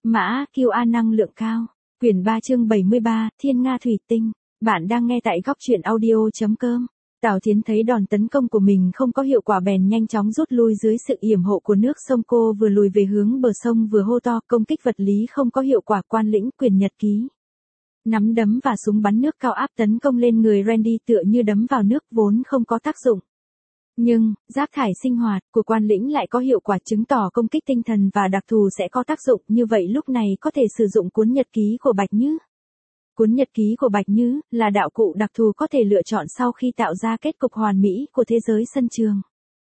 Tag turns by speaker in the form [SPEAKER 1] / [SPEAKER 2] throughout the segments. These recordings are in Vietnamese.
[SPEAKER 1] Mã QA năng lượng cao. Quyển 3 chương 73, Thiên Nga Thủy Tinh. Bạn đang nghe tại góc truyện audio.com. Tào Thiến thấy đòn tấn công của mình không có hiệu quả bèn nhanh chóng rút lui dưới sự yểm hộ của nước sông. Cô vừa lùi về hướng bờ sông vừa hô to, công kích vật lý không có hiệu quả. Quan lĩnh quyển nhật ký. Nắm đấm và súng bắn nước cao áp tấn công lên người Randy tựa như đấm vào nước vốn không có tác dụng. Nhưng, giáp thải sinh hoạt của quan lĩnh lại có hiệu quả, chứng tỏ công kích tinh thần và đặc thù sẽ có tác dụng. Như vậy lúc này có thể sử dụng cuốn nhật ký của Bạch Nhứ. Cuốn nhật ký của Bạch Nhứ là đạo cụ đặc thù có thể lựa chọn sau khi tạo ra kết cục hoàn mỹ của thế giới sân trường.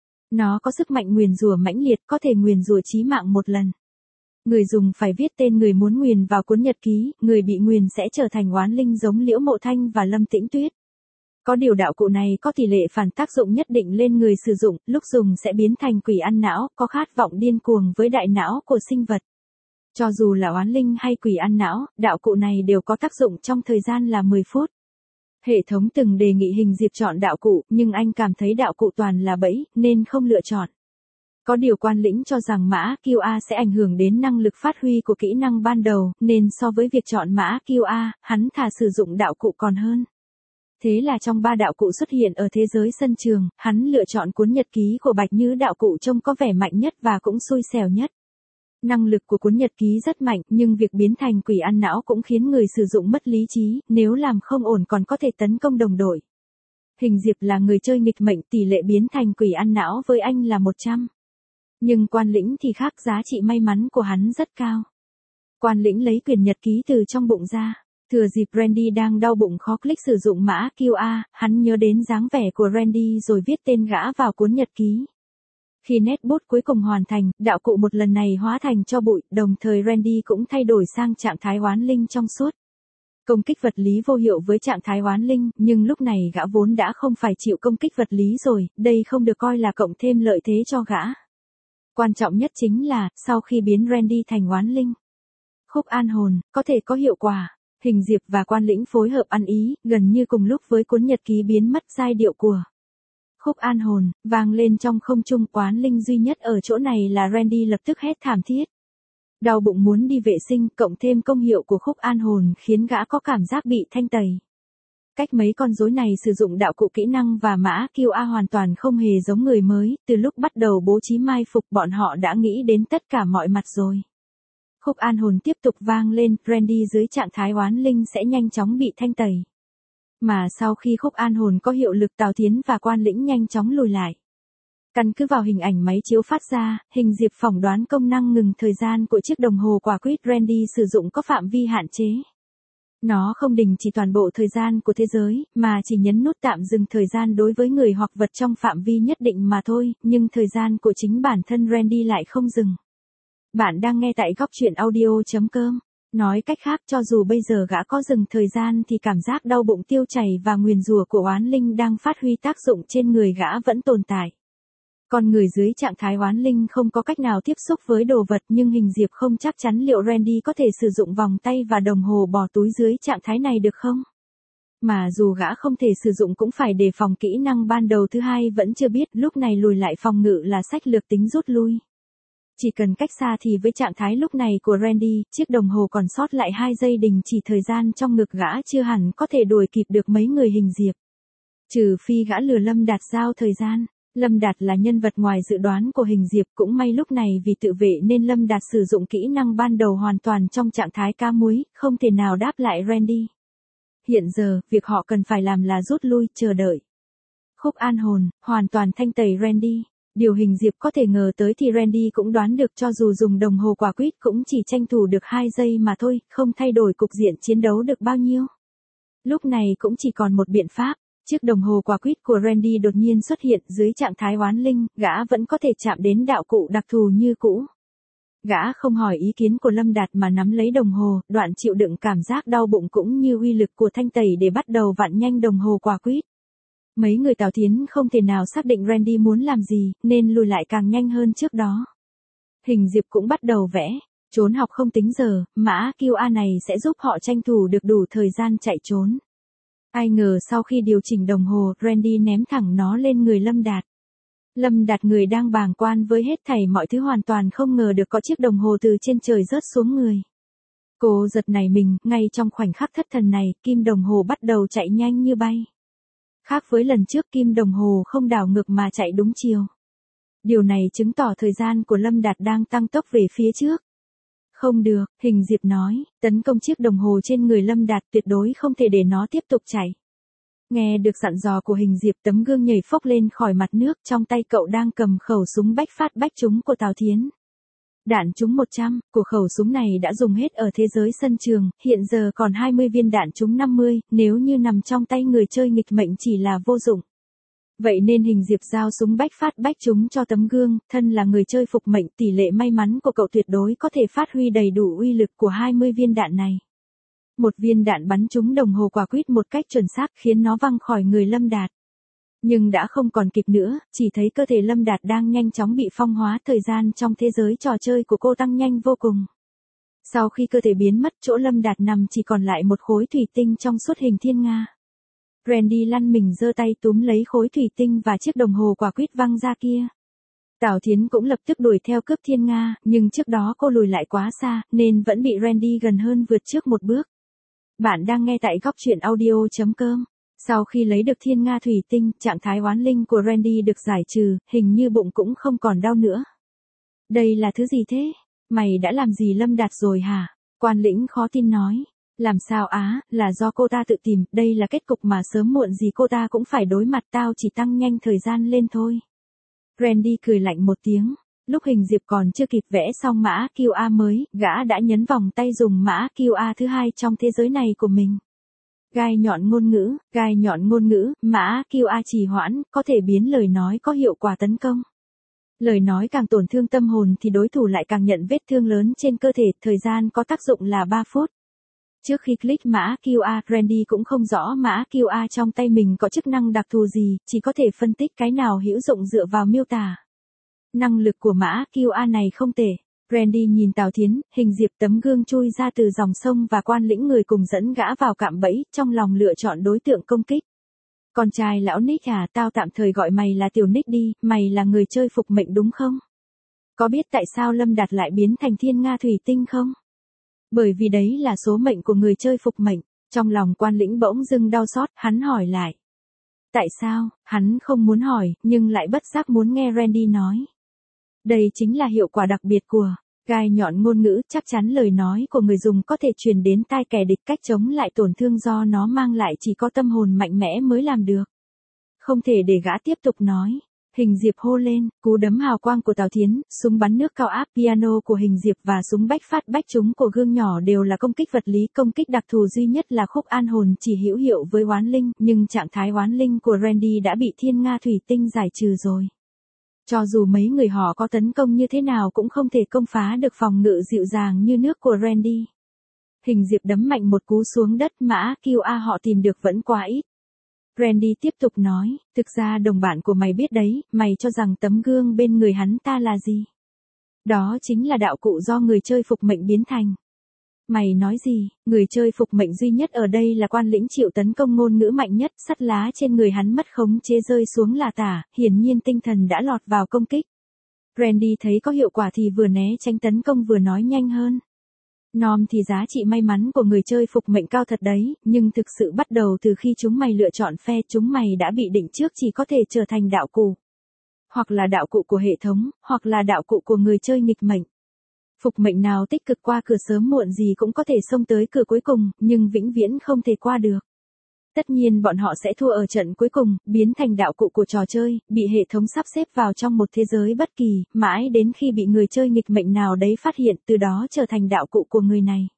[SPEAKER 1] Nó có sức mạnh nguyền rủa mãnh liệt, có thể nguyền rủa chí mạng một lần. Người dùng phải viết tên người muốn nguyền vào cuốn nhật ký, người bị nguyền sẽ trở thành oán linh giống Liễu Mộ Thanh và Lâm Tĩnh Tuyết. Có điều đạo cụ này có tỷ lệ phản tác dụng nhất định lên người sử dụng, lúc dùng sẽ biến thành quỷ ăn não, có khát vọng điên cuồng với đại não của sinh vật. Cho dù là oán linh hay quỷ ăn não, đạo cụ này đều có tác dụng trong thời gian là 10 phút. Hệ thống từng đề nghị Hình Diệp chọn đạo cụ, nhưng anh cảm thấy đạo cụ toàn là bẫy, nên không lựa chọn. Có điều Quan lĩnh cho rằng mã QA sẽ ảnh hưởng đến năng lực phát huy của kỹ năng ban đầu, nên so với việc chọn mã QA, hắn thà sử dụng đạo cụ còn hơn. Thế là trong 3 đạo cụ xuất hiện ở thế giới sân trường, hắn lựa chọn cuốn nhật ký của Bạch Nhứ, đạo cụ trông có vẻ mạnh nhất và cũng xui xẻo nhất. Năng lực của cuốn nhật ký rất mạnh, nhưng việc biến thành quỷ ăn não cũng khiến người sử dụng mất lý trí, nếu làm không ổn còn có thể tấn công đồng đội. Hình Diệp là người chơi nghịch mệnh, tỷ lệ biến thành quỷ ăn não với anh là 100. Nhưng Quan lĩnh thì khác, giá trị may mắn của hắn rất cao. Quan lĩnh lấy quyển nhật ký từ trong bụng ra. Thừa dịp Randy đang đau bụng khó click sử dụng mã QA, hắn nhớ đến dáng vẻ của Randy rồi viết tên gã vào cuốn nhật ký. Khi nét bút cuối cùng hoàn thành, đạo cụ một lần này hóa thành tro bụi, đồng thời Randy cũng thay đổi sang trạng thái oán linh trong suốt. Công kích vật lý vô hiệu với trạng thái oán linh, nhưng lúc này gã vốn đã không phải chịu công kích vật lý rồi, đây không được coi là cộng thêm lợi thế cho gã. Quan trọng nhất chính là, sau khi biến Randy thành oán linh, khúc an hồn có thể có hiệu quả. Hình Diệp và Quan lĩnh phối hợp ăn ý, gần như cùng lúc với cuốn nhật ký biến mất, giai điệu của khúc an hồn vang lên trong không trung. Oán linh duy nhất ở chỗ này là Randy lập tức hét thảm thiết. Đau bụng muốn đi vệ sinh, cộng thêm công hiệu của khúc an hồn khiến gã có cảm giác bị thanh tẩy. Cách mấy con rối này sử dụng đạo cụ kỹ năng và mã QA hoàn toàn không hề giống người mới, từ lúc bắt đầu bố trí mai phục bọn họ đã nghĩ đến tất cả mọi mặt rồi. Khúc an hồn tiếp tục vang lên, Randy dưới trạng thái oán linh sẽ nhanh chóng bị thanh tẩy. Mà sau khi khúc an hồn có hiệu lực, Tào Thiến và Quan lĩnh nhanh chóng lùi lại. Căn cứ vào hình ảnh máy chiếu phát ra, Hình Diệp phỏng đoán công năng ngừng thời gian của chiếc đồng hồ quả quýt Randy sử dụng có phạm vi hạn chế. Nó không đình chỉ toàn bộ thời gian của thế giới, mà chỉ nhấn nút tạm dừng thời gian đối với người hoặc vật trong phạm vi nhất định mà thôi, nhưng thời gian của chính bản thân Randy lại không dừng. Bạn đang nghe tại góc truyện audio.com. Nói cách khác, cho dù bây giờ gã có dừng thời gian thì cảm giác đau bụng, tiêu chảy và nguyền rủa của oán linh đang phát huy tác dụng trên người gã vẫn tồn tại. Con người dưới trạng thái oán linh không có cách nào tiếp xúc với đồ vật, nhưng Hình Diệp không chắc chắn liệu Randy có thể sử dụng vòng tay và đồng hồ bỏ túi dưới trạng thái này được không? Mà dù gã không thể sử dụng cũng phải đề phòng kỹ năng ban đầu thứ hai vẫn chưa biết, lúc này lùi lại phòng ngự là sách lược tính rút lui. Chỉ cần cách xa thì với trạng thái lúc này của Randy, chiếc đồng hồ còn sót lại 2 giây đình chỉ thời gian trong ngực gã chưa hẳn có thể đuổi kịp được mấy người Hình Diệp. Trừ phi gã lừa Lâm Đạt giao thời gian. Lâm Đạt là nhân vật ngoài dự đoán của Hình Diệp, cũng may lúc này vì tự vệ nên Lâm Đạt sử dụng kỹ năng ban đầu hoàn toàn trong trạng thái cá muối, không thể nào đáp lại Randy. Hiện giờ, việc họ cần phải làm là rút lui, chờ đợi. Khúc an hồn hoàn toàn thanh tẩy Randy. Điều Hình Diệp có thể ngờ tới thì Randy cũng đoán được, cho dù dùng đồng hồ quả quýt cũng chỉ tranh thủ được 2 giây mà thôi, không thay đổi cục diện chiến đấu được bao nhiêu. Lúc này cũng chỉ còn một biện pháp. Chiếc đồng hồ quả quýt của Randy đột nhiên xuất hiện dưới trạng thái oán linh, gã vẫn có thể chạm đến đạo cụ đặc thù như cũ. Gã không hỏi ý kiến của Lâm Đạt mà nắm lấy đồng hồ, đoạn chịu đựng cảm giác đau bụng cũng như uy lực của thanh tẩy để bắt đầu vặn nhanh đồng hồ quả quýt. Mấy người Tào Thiến không thể nào xác định Randy muốn làm gì, nên lùi lại càng nhanh hơn trước đó. Hình Diệp cũng bắt đầu vẽ, trốn học không tính giờ, mã QA này sẽ giúp họ tranh thủ được đủ thời gian chạy trốn. Ai ngờ sau khi điều chỉnh đồng hồ, Randy ném thẳng nó lên người Lâm Đạt. Lâm Đạt người đang bàng quan với hết thảy mọi thứ hoàn toàn không ngờ được có chiếc đồng hồ từ trên trời rớt xuống người. Cô giật nảy mình, ngay trong khoảnh khắc thất thần này, kim đồng hồ bắt đầu chạy nhanh như bay. Khác với lần trước kim đồng hồ không đảo ngược mà chạy đúng chiều. Điều này chứng tỏ thời gian của Lâm Đạt đang tăng tốc về phía trước. Không được, Hình Diệp nói, tấn công chiếc đồng hồ trên người Lâm Đạt tuyệt đối không thể để nó tiếp tục chạy. Nghe được dặn dò của Hình Diệp, tấm gương nhảy phốc lên khỏi mặt nước, trong tay cậu đang cầm khẩu súng bách phát bách trúng của Tào Thiến. Đạn trúng 100, của khẩu súng này đã dùng hết ở thế giới sân trường, hiện giờ còn 20 viên đạn trúng 50, nếu như nằm trong tay người chơi nghịch mệnh chỉ là vô dụng. Vậy nên Hình Diệp giao súng bách phát bách trúng cho tấm gương, thân là người chơi phục mệnh, tỷ lệ may mắn của cậu tuyệt đối có thể phát huy đầy đủ uy lực của 20 viên đạn này. Một viên đạn bắn trúng đồng hồ quả quýt một cách chuẩn xác khiến nó văng khỏi người Lâm Đạt. Nhưng đã không còn kịp nữa, chỉ thấy cơ thể Lâm Đạt đang nhanh chóng bị phong hóa, thời gian trong thế giới trò chơi của cô tăng nhanh vô cùng. Sau khi cơ thể biến mất, chỗ Lâm Đạt nằm chỉ còn lại một khối thủy tinh trong suốt hình thiên nga. Randy lăn mình giơ tay túm lấy khối thủy tinh và chiếc đồng hồ quả quýt văng ra kia. Tào Thiến cũng lập tức đuổi theo cướp thiên nga, nhưng trước đó cô lùi lại quá xa, nên vẫn bị Randy gần hơn vượt trước một bước. Bạn đang nghe tại góc truyện audio.com. Sau khi lấy được thiên nga thủy tinh, trạng thái oán linh của Randy được giải trừ, hình như bụng cũng không còn đau nữa. Đây là thứ gì thế? Mày đã làm gì Lâm Đạt rồi hả? Quan lĩnh khó tin nói. Làm sao á, là do cô ta tự tìm, đây là kết cục mà sớm muộn gì cô ta cũng phải đối mặt, tao chỉ tăng nhanh thời gian lên thôi. Randy cười lạnh một tiếng. Lúc Hình Diệp còn chưa kịp vẽ xong mã QA mới, gã đã nhấn vòng tay dùng mã QA thứ hai trong thế giới này của mình. Gai nhọn ngôn ngữ, mã QA trì hoãn, có thể biến lời nói có hiệu quả tấn công. Lời nói càng tổn thương tâm hồn thì đối thủ lại càng nhận vết thương lớn trên cơ thể, thời gian có tác dụng là 3 phút. Trước khi click mã QA, Randy cũng không rõ mã QA trong tay mình có chức năng đặc thù gì, chỉ có thể phân tích cái nào hữu dụng dựa vào miêu tả. Năng lực của mã QA này không tệ. Randy nhìn Tào Thiến, Hình Diệp, tấm gương chui ra từ dòng sông và quan lĩnh người cùng dẫn gã vào cạm bẫy, trong lòng lựa chọn đối tượng công kích. Con trai lão Nick à, tao tạm thời gọi mày là tiểu Nick đi, mày là người chơi phục mệnh đúng không? Có biết tại sao Lâm Đạt lại biến thành thiên nga thủy tinh không? Bởi vì đấy là số mệnh của người chơi phục mệnh. Trong lòng quan lĩnh bỗng dưng đau xót, hắn hỏi lại. Tại sao? Hắn không muốn hỏi, nhưng lại bất giác muốn nghe Randy nói. Đây chính là hiệu quả đặc biệt của gai nhọn ngôn ngữ, chắc chắn lời nói của người dùng có thể truyền đến tai kẻ địch, cách chống lại tổn thương do nó mang lại chỉ có tâm hồn mạnh mẽ mới làm được. Không thể để gã tiếp tục nói. Hình Diệp hô lên, cú đấm hào quang của Tào Thiến, súng bắn nước cao áp piano của Hình Diệp và súng bách phát bách trúng của gương nhỏ đều là công kích vật lý, công kích đặc thù duy nhất là khúc an hồn chỉ hữu hiệu với oán linh, nhưng trạng thái oán linh của Randy đã bị thiên nga thủy tinh giải trừ rồi. Cho dù mấy người họ có tấn công như thế nào cũng không thể công phá được phòng ngự dịu dàng như nước của Randy. Hình Diệp đấm mạnh một cú xuống đất, mã QA họ tìm được vẫn quá ít. Randy tiếp tục nói, thực ra đồng bạn của mày biết đấy, mày cho rằng tấm gương bên người hắn ta là gì? Đó chính là đạo cụ do người chơi phục mệnh biến thành. Mày nói gì? Người chơi phục mệnh duy nhất ở đây là quan lĩnh chịu tấn công ngôn ngữ mạnh nhất, sắt lá trên người hắn mất khống chế rơi xuống là tả, hiển nhiên tinh thần đã lọt vào công kích. Randy thấy có hiệu quả thì vừa né tránh tấn công vừa nói nhanh hơn. Nom thì giá trị may mắn của người chơi phục mệnh cao thật đấy, nhưng thực sự bắt đầu từ khi chúng mày lựa chọn phe, chúng mày đã bị định trước chỉ có thể trở thành đạo cụ. Hoặc là đạo cụ của hệ thống, hoặc là đạo cụ của người chơi nghịch mệnh. Phục mệnh nào tích cực qua cửa sớm muộn gì cũng có thể xông tới cửa cuối cùng, nhưng vĩnh viễn không thể qua được. Tất nhiên bọn họ sẽ thua ở trận cuối cùng, biến thành đạo cụ của trò chơi, bị hệ thống sắp xếp vào trong một thế giới bất kỳ, mãi đến khi bị người chơi nghịch mệnh nào đấy phát hiện, từ đó trở thành đạo cụ của người này.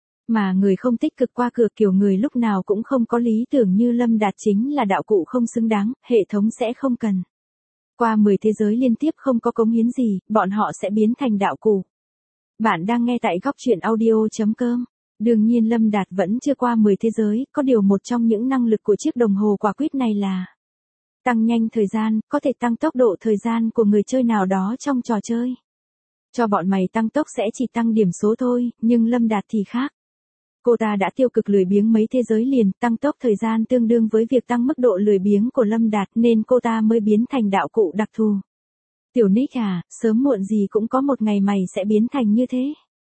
[SPEAKER 1] Mà người không tích cực qua cửa, kiểu người lúc nào cũng không có lý tưởng như Lâm Đạt, chính là đạo cụ không xứng đáng, hệ thống sẽ không cần. Qua 10 thế giới liên tiếp không có cống hiến gì, bọn họ sẽ biến thành đạo cụ. Bạn đang nghe tại góc truyện audio.com. Đương nhiên Lâm Đạt vẫn chưa qua 10 thế giới, có điều một trong những năng lực của chiếc đồng hồ quả quýt này là tăng nhanh thời gian, có thể tăng tốc độ thời gian của người chơi nào đó trong trò chơi. Cho bọn mày tăng tốc sẽ chỉ tăng điểm số thôi, nhưng Lâm Đạt thì khác. Cô ta đã tiêu cực lười biếng mấy thế giới liền, tăng tốc thời gian tương đương với việc tăng mức độ lười biếng của Lâm Đạt nên cô ta mới biến thành đạo cụ đặc thù. Tiểu Nick à, sớm muộn gì cũng có một ngày mày sẽ biến thành như thế.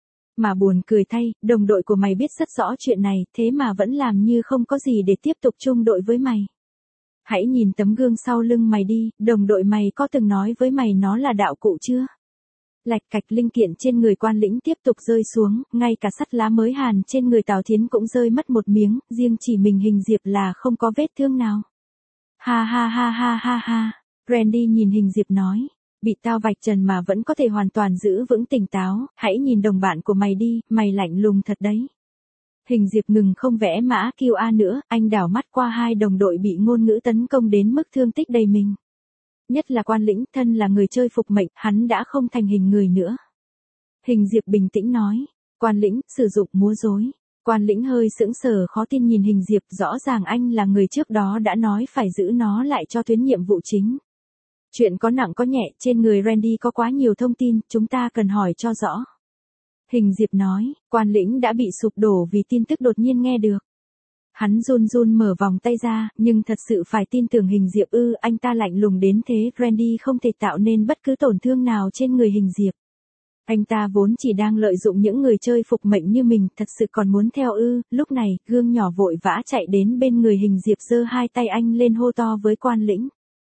[SPEAKER 1] Mà buồn cười thay, đồng đội của mày biết rất rõ chuyện này, thế mà vẫn làm như không có gì để tiếp tục chung đội với mày. Hãy nhìn tấm gương sau lưng mày đi, đồng đội mày có từng nói với mày nó là đạo cụ chưa? Lạch cạch linh kiện trên người Quan Lĩnh tiếp tục rơi xuống, ngay cả sắt lá mới hàn trên người Tào Thiến cũng rơi mất một miếng, riêng chỉ mình Hình Diệp là không có vết thương nào. Ha ha ha ha ha ha, Randy nhìn Hình Diệp nói, bị tao vạch trần mà vẫn có thể hoàn toàn giữ vững tỉnh táo, hãy nhìn đồng bạn của mày đi, mày lạnh lùng thật đấy. Hình Diệp ngừng không vẽ mã QA nữa, anh đảo mắt qua hai đồng đội bị ngôn ngữ tấn công đến mức thương tích đầy mình. Nhất là Quan Lĩnh, thân là người chơi phục mệnh, hắn đã không thành hình người nữa. Hình Diệp bình tĩnh nói, Quan Lĩnh, sử dụng múa rối. Quan Lĩnh hơi sững sờ khó tin nhìn Hình Diệp, rõ ràng anh là người trước đó đã nói phải giữ nó lại cho tuyến nhiệm vụ chính. Chuyện có nặng có nhẹ, trên người Randy có quá nhiều thông tin, chúng ta cần hỏi cho rõ. Hình Diệp nói, Quan Lĩnh đã bị sụp đổ vì tin tức đột nhiên nghe được. Hắn run run mở vòng tay ra, nhưng thật sự phải tin tưởng Hình Diệp anh ta lạnh lùng đến thế, Randy không thể tạo nên bất cứ tổn thương nào trên người Hình Diệp. Anh ta vốn chỉ đang lợi dụng những người chơi phục mệnh như mình, thật sự còn muốn theo lúc này, gương nhỏ vội vã chạy đến bên người Hình Diệp giơ hai tay anh lên hô to với Quan Lĩnh.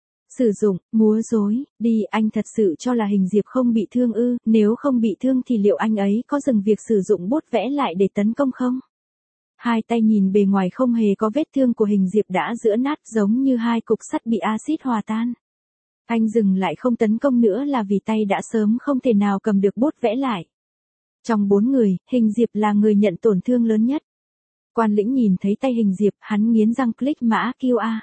[SPEAKER 1] Sử dụng, múa rối, đi, anh thật sự cho là Hình Diệp không bị thương nếu không bị thương thì liệu anh ấy có dừng việc sử dụng bút vẽ lại để tấn công không? Hai tay nhìn bề ngoài không hề có vết thương của Hình Diệp đã giữa nát giống như hai cục sắt bị axit hòa tan. Anh dừng lại không tấn công nữa là vì tay đã sớm không thể nào cầm được bút vẽ lại. Trong 4 người, Hình Diệp là người nhận tổn thương lớn nhất. Quan Lĩnh nhìn thấy tay Hình Diệp, hắn nghiến răng click mã QA.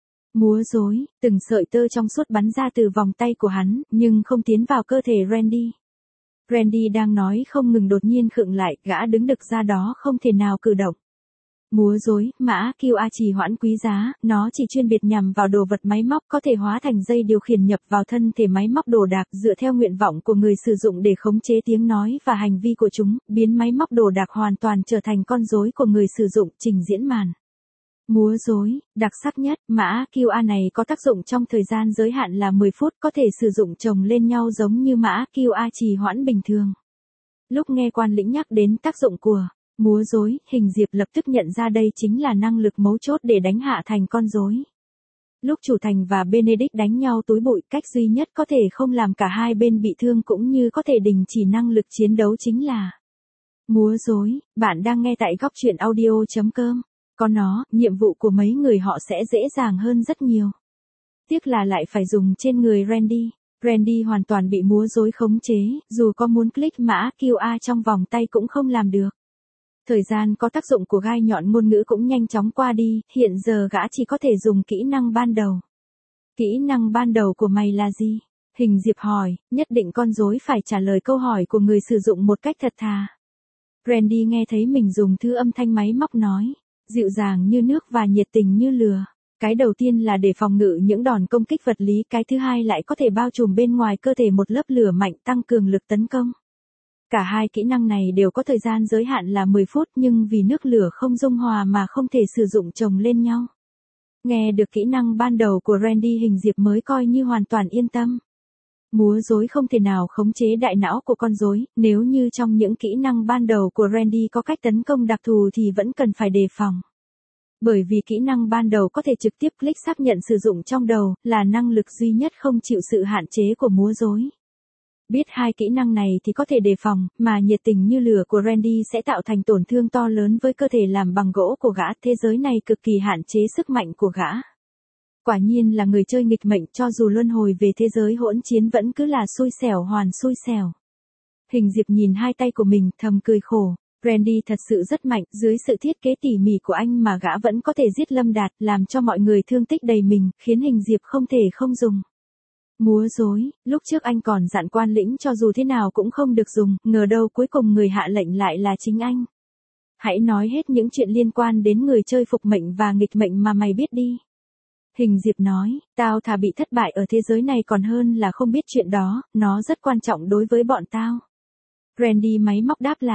[SPEAKER 1] Múa rối, từng sợi tơ trong suốt bắn ra từ vòng tay của hắn, nhưng không tiến vào cơ thể Randy. Randy đang nói không ngừng đột nhiên khựng lại, gã đứng đực ra đó không thể nào cử động. Múa rối, mã QA trì hoãn quý giá, nó chỉ chuyên biệt nhằm vào đồ vật máy móc có thể hóa thành dây điều khiển nhập vào thân thể máy móc đồ đạc dựa theo nguyện vọng của người sử dụng để khống chế tiếng nói và hành vi của chúng, biến máy móc đồ đạc hoàn toàn trở thành con rối của người sử dụng, trình diễn màn. Múa rối, đặc sắc nhất, mã QA này có tác dụng trong thời gian giới hạn là 10 phút, có thể sử dụng chồng lên nhau giống như mã QA trì hoãn bình thường. Lúc nghe Quan Lĩnh nhắc đến tác dụng của múa rối, Hình Diệp lập tức nhận ra đây chính là năng lực mấu chốt để đánh hạ thành con rối. Lúc Chủ Thành và Benedict đánh nhau túi bụi, cách duy nhất có thể không làm cả hai bên bị thương cũng như có thể đình chỉ năng lực chiến đấu chính là múa rối. Bạn đang nghe tại góc truyện audio.com. Có nó, nhiệm vụ của mấy người họ sẽ dễ dàng hơn rất nhiều. Tiếc là lại phải dùng trên người Randy. Randy hoàn toàn bị múa rối khống chế, dù có muốn click mã QA trong vòng tay cũng không làm được. Thời gian có tác dụng của gai nhọn ngôn ngữ cũng nhanh chóng qua đi, hiện giờ gã chỉ có thể dùng kỹ năng ban đầu. Kỹ năng ban đầu của mày là gì? Hình Diệp hỏi, nhất định con rối phải trả lời câu hỏi của người sử dụng một cách thật thà. Randy nghe thấy mình dùng thứ âm thanh máy móc nói, dịu dàng như nước và nhiệt tình như lửa. Cái đầu tiên là để phòng ngự những đòn công kích vật lý, cái thứ hai lại có thể bao trùm bên ngoài cơ thể một lớp lửa mạnh tăng cường lực tấn công. Cả hai kỹ năng này đều có thời gian giới hạn là 10 phút nhưng vì nước lửa không dung hòa mà không thể sử dụng chồng lên nhau. Nghe được kỹ năng ban đầu của Randy, Hình Diệp mới coi như hoàn toàn yên tâm. Múa rối không thể nào khống chế đại não của con rối, nếu như trong những kỹ năng ban đầu của Randy có cách tấn công đặc thù thì vẫn cần phải đề phòng. Bởi vì kỹ năng ban đầu có thể trực tiếp click xác nhận sử dụng trong đầu, là năng lực duy nhất không chịu sự hạn chế của múa rối. Biết hai kỹ năng này thì có thể đề phòng, mà nhiệt tình như lửa của Randy sẽ tạo thành tổn thương to lớn với cơ thể làm bằng gỗ của gã, thế giới này cực kỳ hạn chế sức mạnh của gã. Quả nhiên là người chơi nghịch mệnh, cho dù luân hồi về thế giới hỗn chiến vẫn cứ là xui xẻo hoàn xui xẻo. Hình Diệp nhìn hai tay của mình thầm cười khổ. Randy thật sự rất mạnh, dưới sự thiết kế tỉ mỉ của anh mà gã vẫn có thể giết Lâm Đạt, làm cho mọi người thương tích đầy mình, khiến Hình Diệp không thể không dùng. Múa rối, lúc trước anh còn dặn Quan Lĩnh cho dù thế nào cũng không được dùng, ngờ đâu cuối cùng người hạ lệnh lại là chính anh. Hãy nói hết những chuyện liên quan đến người chơi phục mệnh và nghịch mệnh mà mày biết đi. Hình Diệp nói, tao thà bị thất bại ở thế giới này còn hơn là không biết chuyện đó, nó rất quan trọng đối với bọn tao. Randy máy móc đáp lại,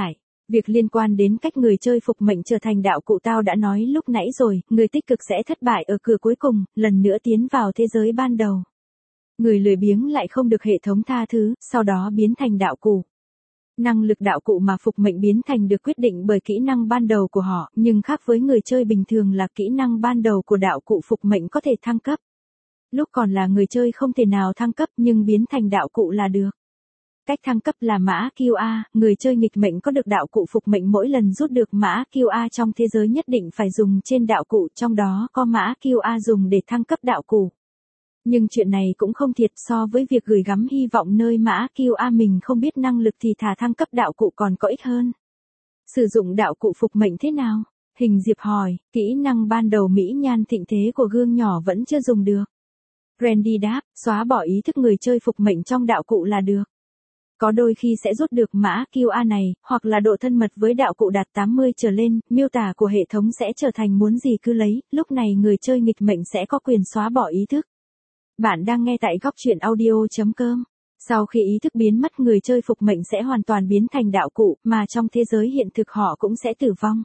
[SPEAKER 1] Việc liên quan đến cách người chơi phục mệnh trở thành đạo cụ tao đã nói lúc nãy rồi, người tích cực sẽ thất bại ở cửa cuối cùng, lần nữa tiến vào thế giới ban đầu. Người lười biếng lại không được hệ thống tha thứ, sau đó biến thành đạo cụ. Năng lực đạo cụ mà phục mệnh biến thành được quyết định bởi kỹ năng ban đầu của họ, nhưng khác với người chơi bình thường là kỹ năng ban đầu của đạo cụ phục mệnh có thể thăng cấp. Lúc còn là người chơi không thể nào thăng cấp nhưng biến thành đạo cụ là được. Cách thăng cấp là mã QA, người chơi nghịch mệnh có được đạo cụ phục mệnh mỗi lần rút được mã QA trong thế giới nhất định phải dùng trên đạo cụ, trong đó có mã QA dùng để thăng cấp đạo cụ. Nhưng chuyện này cũng không thiệt, so với việc gửi gắm hy vọng nơi mã QA mình không biết năng lực thì thà thăng cấp đạo cụ còn có ích hơn. Sử dụng đạo cụ phục mệnh thế nào? Hình Diệp hỏi, kỹ năng ban đầu mỹ nhan thịnh thế của gương nhỏ vẫn chưa dùng được. Randy đáp, xóa bỏ ý thức người chơi phục mệnh trong đạo cụ là được. Có đôi khi sẽ rút được mã QA này, hoặc là độ thân mật với đạo cụ đạt 80 trở lên, miêu tả của hệ thống sẽ trở thành muốn gì cứ lấy, lúc này người chơi nghịch mệnh sẽ có quyền xóa bỏ ý thức. Bạn đang nghe tại góc truyện audio.com. Sau khi ý thức biến mất người chơi phục mệnh sẽ hoàn toàn biến thành đạo cụ, mà trong thế giới hiện thực họ cũng sẽ tử vong.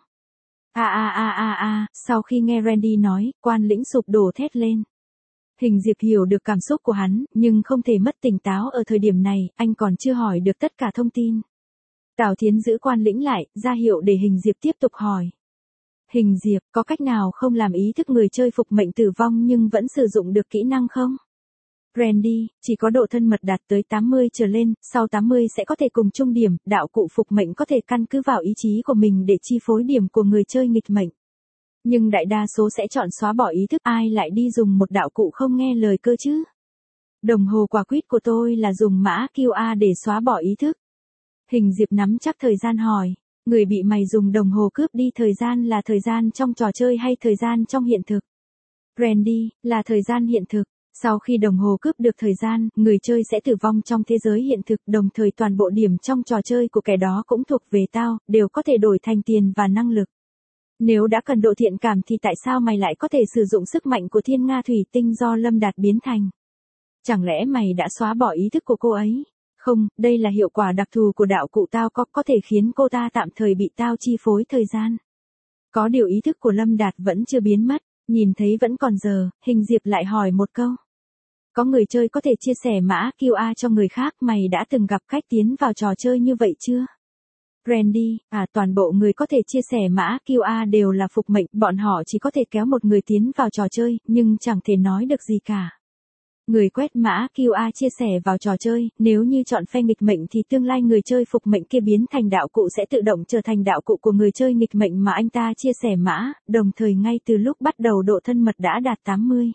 [SPEAKER 1] Sau khi nghe Randy nói, quan lĩnh sụp đổ thét lên. Hình Diệp hiểu được cảm xúc của hắn, nhưng không thể mất tỉnh táo ở thời điểm này, anh còn chưa hỏi được tất cả thông tin. Tào Thiến giữ quan lĩnh lại, ra hiệu để Hình Diệp tiếp tục hỏi. Hình Diệp, có cách nào không làm ý thức người chơi phục mệnh tử vong nhưng vẫn sử dụng được kỹ năng không? Randy, chỉ có độ thân mật đạt tới 80 trở lên, sau 80 sẽ có thể cùng chung điểm, đạo cụ phục mệnh có thể căn cứ vào ý chí của mình để chi phối điểm của người chơi nghịch mệnh. Nhưng đại đa số sẽ chọn xóa bỏ ý thức, ai lại đi dùng một đạo cụ không nghe lời cơ chứ? Đồng hồ quả quýt của tôi là dùng mã QA để xóa bỏ ý thức. Hình Diệp nắm chắc thời gian hỏi, người bị mày dùng đồng hồ cướp đi thời gian là thời gian trong trò chơi hay thời gian trong hiện thực? Randy, là thời gian hiện thực. Sau khi đồng hồ cướp được thời gian, người chơi sẽ tử vong trong thế giới hiện thực, đồng thời toàn bộ điểm trong trò chơi của kẻ đó cũng thuộc về tao, đều có thể đổi thành tiền và năng lực. Nếu đã cần độ thiện cảm thì tại sao mày lại có thể sử dụng sức mạnh của thiên nga thủy tinh do Lâm Đạt biến thành? Chẳng lẽ mày đã xóa bỏ ý thức của cô ấy? Không, đây là hiệu quả đặc thù của đạo cụ tao có thể khiến cô ta tạm thời bị tao chi phối thời gian. Có điều ý thức của Lâm Đạt vẫn chưa biến mất, nhìn thấy vẫn còn giờ, Hình Diệp lại hỏi một câu. Có người chơi có thể chia sẻ mã QA cho người khác, mày đã từng gặp cách tiến vào trò chơi như vậy chưa? Randy, toàn bộ người có thể chia sẻ mã QA đều là phục mệnh, bọn họ chỉ có thể kéo một người tiến vào trò chơi, nhưng chẳng thể nói được gì cả. Người quét mã QA chia sẻ vào trò chơi, nếu như chọn phe nghịch mệnh thì tương lai người chơi phục mệnh kia biến thành đạo cụ sẽ tự động trở thành đạo cụ của người chơi nghịch mệnh mà anh ta chia sẻ mã, đồng thời ngay từ lúc bắt đầu độ thân mật đã đạt 80.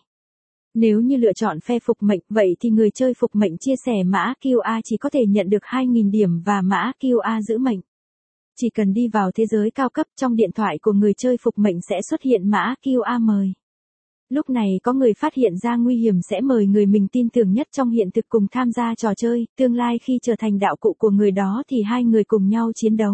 [SPEAKER 1] Nếu như lựa chọn phe phục mệnh, vậy thì người chơi phục mệnh chia sẻ mã QA chỉ có thể nhận được 2.000 điểm và mã QA giữ mệnh. Chỉ cần đi vào thế giới cao cấp, trong điện thoại của người chơi phục mệnh sẽ xuất hiện mã QA mời. Lúc này có người phát hiện ra nguy hiểm sẽ mời người mình tin tưởng nhất trong hiện thực cùng tham gia trò chơi, tương lai khi trở thành đạo cụ của người đó thì hai người cùng nhau chiến đấu.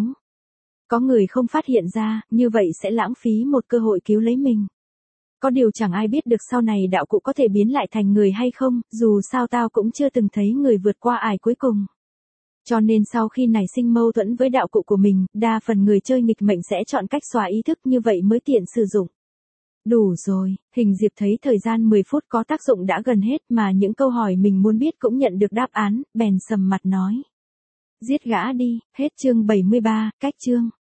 [SPEAKER 1] Có người không phát hiện ra, như vậy sẽ lãng phí một cơ hội cứu lấy mình. Có điều chẳng ai biết được sau này đạo cụ có thể biến lại thành người hay không, dù sao tao cũng chưa từng thấy người vượt qua ải cuối cùng. Cho nên sau khi nảy sinh mâu thuẫn với đạo cụ của mình, đa phần người chơi nghịch mệnh sẽ chọn cách xóa ý thức, như vậy mới tiện sử dụng. Đủ rồi, Hình Diệp thấy thời gian 10 phút có tác dụng đã gần hết mà những câu hỏi mình muốn biết cũng nhận được đáp án, bèn sầm mặt nói. Giết gã đi, hết chương 73, cách chương.